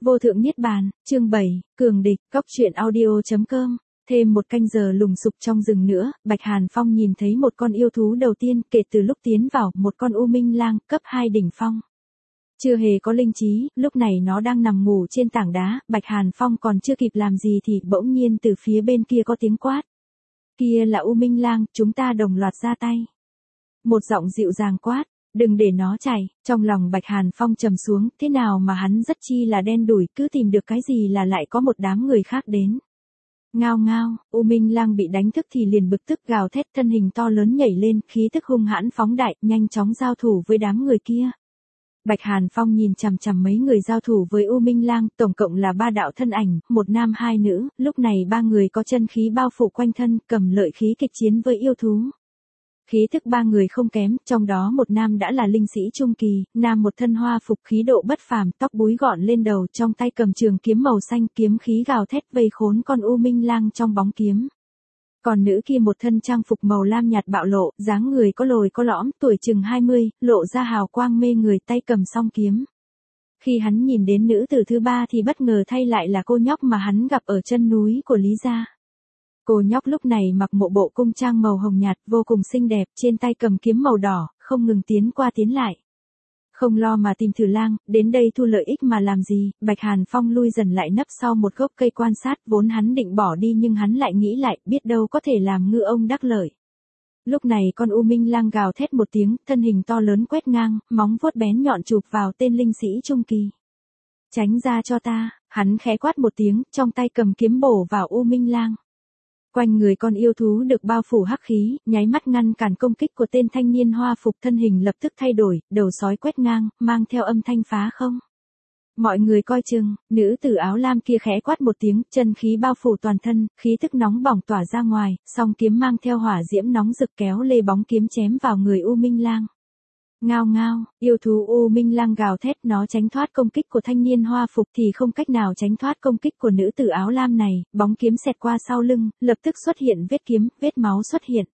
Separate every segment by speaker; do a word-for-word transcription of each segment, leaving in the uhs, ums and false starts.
Speaker 1: Vô thượng niết bàn, chương bảy, cường địch, cóc truyện audio chấm com. Thêm một canh giờ lùng sục trong rừng nữa, Bạch Hàn Phong nhìn thấy một con yêu thú đầu tiên kể từ lúc tiến vào, một con U Minh Lang, cấp hai đỉnh phong. Chưa hề có linh trí, lúc này nó đang nằm ngủ trên tảng đá, Bạch Hàn Phong còn chưa kịp làm gì thì bỗng nhiên từ phía bên kia có tiếng quát. Kia là U Minh Lang, chúng ta đồng loạt ra tay. Một giọng dịu dàng quát. Đừng để nó chạy, trong lòng Bạch Hàn Phong trầm xuống, thế nào mà hắn rất chi là đen đủi, cứ tìm được cái gì là lại có một đám người khác đến. Ngao ngao, U Minh Lang bị đánh thức thì liền bực tức gào thét, thân hình to lớn nhảy lên, khí tức hung hãn phóng đại, nhanh chóng giao thủ với đám người kia. Bạch Hàn Phong nhìn chằm chằm mấy người giao thủ với U Minh Lang, tổng cộng là ba đạo thân ảnh, một nam hai nữ, lúc này ba người có chân khí bao phủ quanh thân, cầm lợi khí kịch chiến với yêu thú. Khí thức ba người không kém, trong đó một nam đã là linh sĩ trung kỳ, nam một thân hoa phục khí độ bất phàm, tóc búi gọn lên đầu, trong tay cầm trường kiếm màu xanh, kiếm khí gào thét vây khốn con U Minh Lang trong bóng kiếm. Còn nữ kia một thân trang phục màu lam nhạt bạo lộ, dáng người có lồi có lõm, tuổi chừng hai mươi, lộ ra hào quang mê người, tay cầm song kiếm. Khi hắn nhìn đến nữ tử thứ ba thì bất ngờ thay lại là cô nhóc mà hắn gặp ở chân núi của Lý gia. Cô nhóc lúc này mặc một bộ cung trang màu hồng nhạt vô cùng xinh đẹp, trên tay cầm kiếm màu đỏ, không ngừng tiến qua tiến lại. Không lo mà tìm thử lang, đến đây thu lợi ích mà làm gì, Bạch Hàn Phong lui dần lại nấp sau một gốc cây quan sát, vốn hắn định bỏ đi nhưng hắn lại nghĩ lại, biết đâu có thể làm ngư ông đắc lợi. Lúc này con U Minh Lang gào thét một tiếng, thân hình to lớn quét ngang, móng vuốt bén nhọn chụp vào tên linh sĩ trung kỳ. Tránh ra cho ta, hắn khẽ quát một tiếng, trong tay cầm kiếm bổ vào U Minh Lang. Quanh người con yêu thú được bao phủ hắc khí, nháy mắt ngăn cản công kích của tên thanh niên hoa phục, thân hình lập tức thay đổi, đầu sói quét ngang, mang theo âm thanh phá không. Mọi người coi chừng, nữ tử áo lam kia khẽ quát một tiếng, chân khí bao phủ toàn thân, khí tức nóng bỏng tỏa ra ngoài, song kiếm mang theo hỏa diễm nóng rực kéo lê bóng kiếm chém vào người U Minh Lang. Ngao ngao, yêu thú U Minh Lang gào thét, nó tránh thoát công kích của thanh niên hoa phục thì không cách nào tránh thoát công kích của nữ tử áo lam này, bóng kiếm xẹt qua sau lưng, lập tức xuất hiện vết kiếm, vết máu xuất hiện.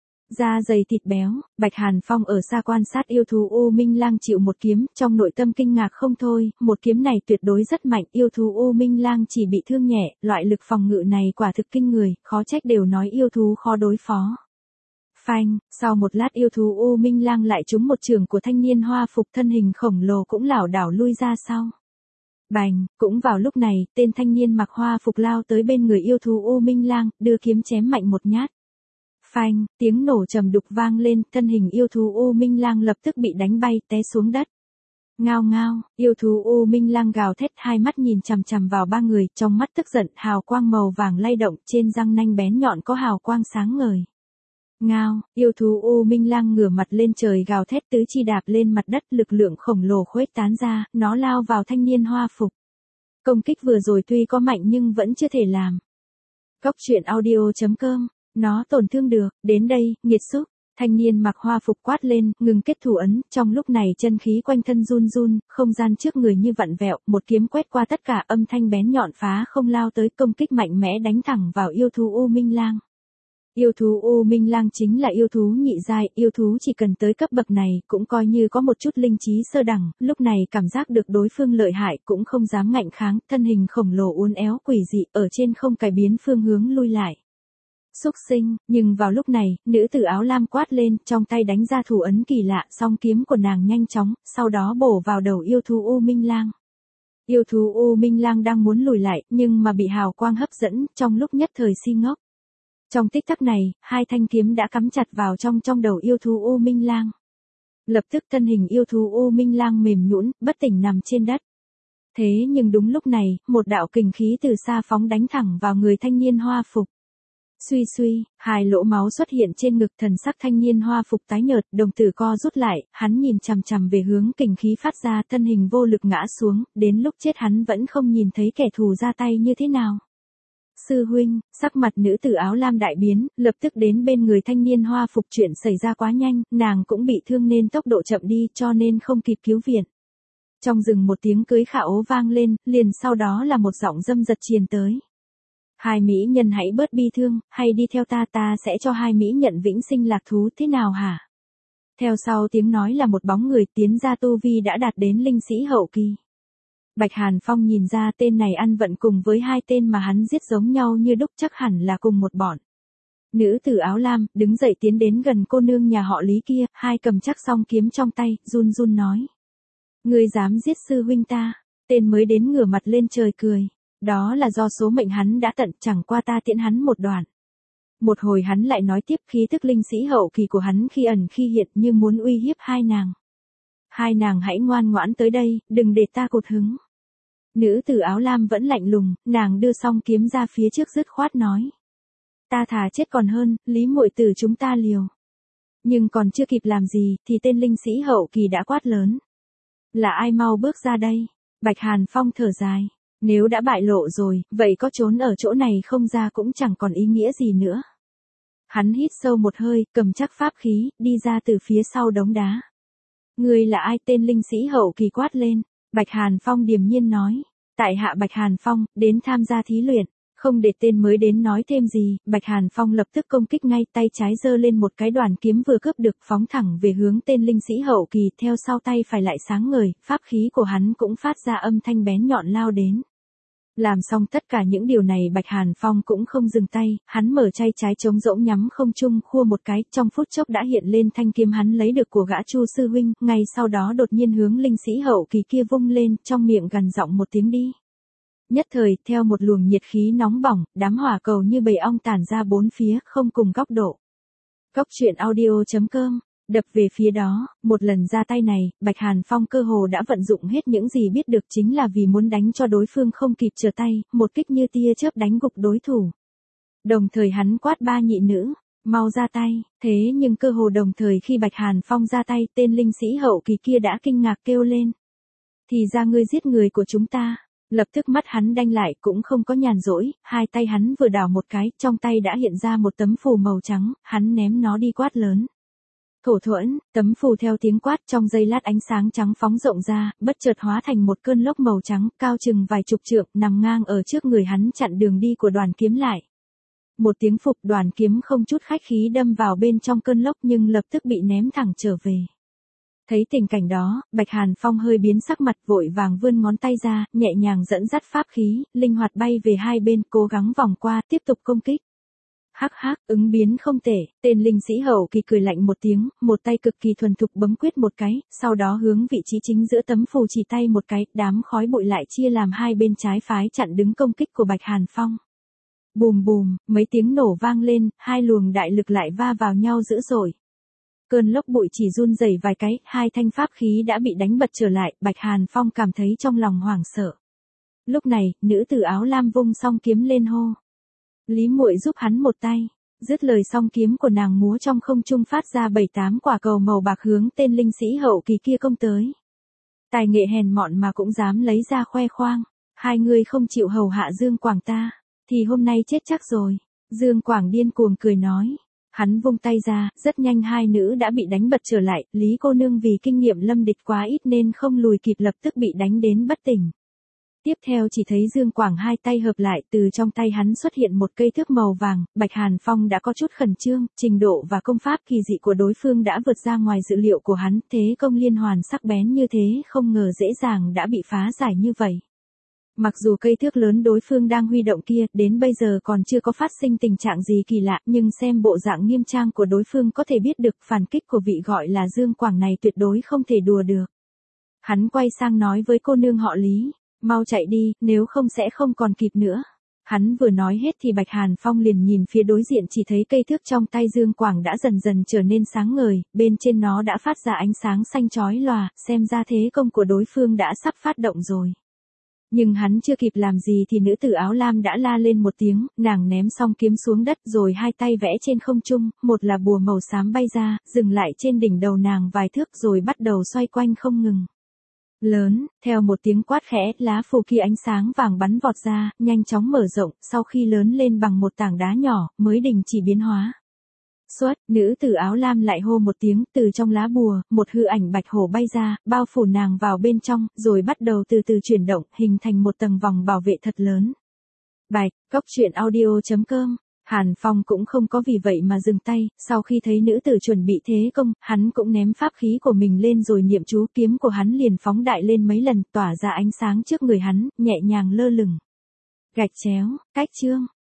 Speaker 1: Da dày thịt béo, Bạch Hàn Phong ở xa quan sát yêu thú U Minh Lang chịu một kiếm, trong nội tâm kinh ngạc không thôi, một kiếm này tuyệt đối rất mạnh, yêu thú U Minh Lang chỉ bị thương nhẹ, loại lực phòng ngự này quả thực kinh người, khó trách đều nói yêu thú khó đối phó. Phanh, sau một lát yêu thú U Minh Lang lại trúng một trường của thanh niên hoa phục, thân hình khổng lồ cũng lảo đảo lui ra sau. Bành, cũng vào lúc này, tên thanh niên mặc hoa phục lao tới bên người yêu thú U Minh Lang, đưa kiếm chém mạnh một nhát. Phanh, tiếng nổ trầm đục vang lên, thân hình yêu thú U Minh Lang lập tức bị đánh bay, té xuống đất. Ngao ngao, yêu thú U Minh Lang gào thét, hai mắt nhìn chằm chằm vào ba người, trong mắt tức giận, hào quang màu vàng lay động, trên răng nanh bén nhọn có hào quang sáng ngời. Ngao, yêu thú U Minh Lang ngửa mặt lên trời gào thét, tứ chi đạp lên mặt đất, lực lượng khổng lồ khuếch tán ra, nó lao vào thanh niên hoa phục. Công kích vừa rồi tuy có mạnh nhưng vẫn chưa thể làm. Cóc truyện audio chấm com, nó tổn thương được, đến đây, nghiệt xúc. Thanh niên mặc hoa phục quát lên, ngừng kết thủ ấn, trong lúc này chân khí quanh thân run run, không gian trước người như vặn vẹo, một kiếm quét qua tất cả, âm thanh bén nhọn phá không lao tới, công kích mạnh mẽ đánh thẳng vào yêu thú U Minh Lang. Yêu thú U Minh Lang chính là yêu thú nhị giai, yêu thú chỉ cần tới cấp bậc này cũng coi như có một chút linh trí sơ đẳng, lúc này cảm giác được đối phương lợi hại cũng không dám ngạnh kháng, thân hình khổng lồ uốn éo quỷ dị ở trên không cải biến phương hướng lui lại. Xúc sinh, nhưng vào lúc này, nữ tử áo lam quát lên, trong tay đánh ra thủ ấn kỳ lạ, song kiếm của nàng nhanh chóng, sau đó bổ vào đầu yêu thú U Minh Lang. Yêu thú U Minh Lang đang muốn lùi lại, nhưng mà bị hào quang hấp dẫn, trong lúc nhất thời si ngốc. Trong tích tắc này, hai thanh kiếm đã cắm chặt vào trong trong đầu yêu thú U Minh Lang. Lập tức thân hình yêu thú U Minh Lang mềm nhũn, bất tỉnh nằm trên đất. Thế nhưng đúng lúc này, một đạo kình khí từ xa phóng đánh thẳng vào người thanh niên hoa phục. Suy suy, hai lỗ máu xuất hiện trên ngực, thần sắc thanh niên hoa phục tái nhợt, đồng tử co rút lại, hắn nhìn chằm chằm về hướng kình khí phát ra, thân hình vô lực ngã xuống, đến lúc chết hắn vẫn không nhìn thấy kẻ thù ra tay như thế nào. Sư huynh, sắc mặt nữ tử áo lam đại biến, lập tức đến bên người thanh niên hoa phục, chuyện xảy ra quá nhanh, nàng cũng bị thương nên tốc độ chậm đi cho nên không kịp cứu viện. Trong rừng một tiếng cưới khả ố vang lên, liền sau đó là một giọng dâm dật truyền tới. Hai mỹ nhân hãy bớt bi thương, hay đi theo ta, ta sẽ cho hai mỹ nhận vĩnh sinh lạc thú, thế nào hả? Theo sau tiếng nói là một bóng người tiến ra tu vi đã đạt đến linh sĩ hậu kỳ. Bạch Hàn Phong nhìn ra tên này ăn vận cùng với hai tên mà hắn giết giống nhau như đúc, chắc hẳn là cùng một bọn. Nữ tử áo lam, đứng dậy tiến đến gần cô nương nhà họ Lý kia, hai cầm chắc song kiếm trong tay, run run nói. Ngươi dám giết sư huynh ta, tên mới đến ngửa mặt lên trời cười. Đó là do số mệnh hắn đã tận, chẳng qua ta tiễn hắn một đoạn. Một hồi hắn lại nói tiếp, khí thức linh sĩ hậu kỳ của hắn khi ẩn khi hiện như muốn uy hiếp hai nàng. Hai nàng hãy ngoan ngoãn tới đây, đừng để ta cụt hứng. Nữ tử áo lam vẫn lạnh lùng, nàng đưa song kiếm ra phía trước dứt khoát nói. Ta thà chết còn hơn, Lý muội tử chúng ta liều. Nhưng còn chưa kịp làm gì, thì tên linh sĩ hậu kỳ đã quát lớn. Là ai mau bước ra đây? Bạch Hàn Phong thở dài. Nếu đã bại lộ rồi, vậy có trốn ở chỗ này không ra cũng chẳng còn ý nghĩa gì nữa. Hắn hít sâu một hơi, cầm chắc pháp khí, đi ra từ phía sau đống đá. Ngươi là ai? Tên linh sĩ hậu kỳ quát lên. Bạch Hàn Phong điềm nhiên nói. Tại hạ Bạch Hàn Phong, đến tham gia thí luyện. Không để tên mới đến nói thêm gì, Bạch Hàn Phong lập tức công kích ngay, tay trái giơ lên một cái đoàn kiếm vừa cướp được, phóng thẳng về hướng tên linh sĩ hậu kỳ, theo sau tay phải lại sáng ngời, pháp khí của hắn cũng phát ra âm thanh bén nhọn lao đến. Làm xong tất cả những điều này Bạch Hàn Phong cũng không dừng tay, hắn mở tay trái trống rỗng nhắm không trung khua một cái, trong phút chốc đã hiện lên thanh kiếm hắn lấy được của gã Chu sư huynh, ngay sau đó đột nhiên hướng linh sĩ hậu kỳ kia vung lên, trong miệng gằn giọng một tiếng đi. Nhất thời, theo một luồng nhiệt khí nóng bỏng, đám hỏa cầu như bầy ong tản ra bốn phía, không cùng góc độ. Góc truyện audio chấm com, đập về phía đó, một lần ra tay này, Bạch Hàn Phong cơ hồ đã vận dụng hết những gì biết được, chính là vì muốn đánh cho đối phương không kịp trở tay, một kích như tia chớp đánh gục đối thủ. Đồng thời hắn quát ba nhị nữ, mau ra tay, thế nhưng cơ hồ đồng thời khi Bạch Hàn Phong ra tay, tên linh sĩ hậu kỳ kia đã kinh ngạc kêu lên. Thì ra ngươi giết người của chúng ta. Lập tức mắt hắn đanh lại, cũng không có nhàn rỗi, hai tay hắn vừa đảo một cái, trong tay đã hiện ra một tấm phù màu trắng, hắn ném nó đi quát lớn. Thổ thuẫn, tấm phù theo tiếng quát trong giây lát ánh sáng trắng phóng rộng ra, bất chợt hóa thành một cơn lốc màu trắng, cao chừng vài chục trượng, nằm ngang ở trước người hắn chặn đường đi của đoàn kiếm lại. Một tiếng phục, đoàn kiếm không chút khách khí đâm vào bên trong cơn lốc nhưng lập tức bị ném thẳng trở về. Thấy tình cảnh đó, Bạch Hàn Phong hơi biến sắc mặt, vội vàng vươn ngón tay ra, nhẹ nhàng dẫn dắt pháp khí, linh hoạt bay về hai bên, cố gắng vòng qua, tiếp tục công kích. Hắc hắc, ứng biến không tệ, tên linh sĩ hậu kỳ cười lạnh một tiếng, một tay cực kỳ thuần thục bấm quyết một cái, sau đó hướng vị trí chính giữa tấm phù chỉ tay một cái, đám khói bụi lại chia làm hai bên trái phái chặn đứng công kích của Bạch Hàn Phong. Bùm bùm, mấy tiếng nổ vang lên, hai luồng đại lực lại va vào nhau dữ dội. Cơn lốc bụi chỉ run rẩy vài cái, hai thanh pháp khí đã bị đánh bật trở lại, Bạch Hàn Phong cảm thấy trong lòng hoảng sợ. Lúc này, nữ tử áo lam vung song kiếm lên hô. Lý muội giúp hắn một tay, dứt lời song kiếm của nàng múa trong không trung phát ra bảy tám quả cầu màu bạc hướng tên linh sĩ hậu kỳ kia công tới. Tài nghệ hèn mọn mà cũng dám lấy ra khoe khoang, hai người không chịu hầu hạ Dương Quảng ta, thì hôm nay chết chắc rồi. Dương Quảng điên cuồng cười nói. Hắn vung tay ra, rất nhanh hai nữ đã bị đánh bật trở lại, Lý cô nương vì kinh nghiệm lâm địch quá ít nên không lùi kịp lập tức bị đánh đến bất tỉnh. Tiếp theo chỉ thấy Dương Quảng hai tay hợp lại, từ trong tay hắn xuất hiện một cây thước màu vàng, Bạch Hàn Phong đã có chút khẩn trương, trình độ và công pháp kỳ dị của đối phương đã vượt ra ngoài dự liệu của hắn, thế công liên hoàn sắc bén như thế không ngờ dễ dàng đã bị phá giải như vậy. Mặc dù cây thước lớn đối phương đang huy động kia, đến bây giờ còn chưa có phát sinh tình trạng gì kỳ lạ, nhưng xem bộ dạng nghiêm trang của đối phương có thể biết được phản kích của vị gọi là Dương Quảng này tuyệt đối không thể đùa được. Hắn quay sang nói với cô nương họ Lý, mau chạy đi, nếu không sẽ không còn kịp nữa. Hắn vừa nói hết thì Bạch Hàn Phong liền nhìn phía đối diện, chỉ thấy cây thước trong tay Dương Quảng đã dần dần trở nên sáng ngời, bên trên nó đã phát ra ánh sáng xanh chói lòa, xem ra thế công của đối phương đã sắp phát động rồi. Nhưng hắn chưa kịp làm gì thì nữ tử áo lam đã la lên một tiếng, nàng ném xong kiếm xuống đất rồi hai tay vẽ trên không trung, một là bùa màu xám bay ra, dừng lại trên đỉnh đầu nàng vài thước rồi bắt đầu xoay quanh không ngừng. Lớn, theo một tiếng quát khẽ, lá phù kia ánh sáng vàng bắn vọt ra, nhanh chóng mở rộng, sau khi lớn lên bằng một tảng đá nhỏ, mới đình chỉ biến hóa. Xuất, nữ tử áo lam lại hô một tiếng, từ trong lá bùa, một hư ảnh bạch hổ bay ra, bao phủ nàng vào bên trong, rồi bắt đầu từ từ chuyển động, hình thành một tầng vòng bảo vệ thật lớn. Bạch, góc truyện audio chấm com Hàn Phong cũng không có vì vậy mà dừng tay, sau khi thấy nữ tử chuẩn bị thế công, hắn cũng ném pháp khí của mình lên rồi niệm chú, kiếm của hắn liền phóng đại lên mấy lần, tỏa ra ánh sáng trước người hắn, nhẹ nhàng lơ lửng. Gạch chéo, cách chương.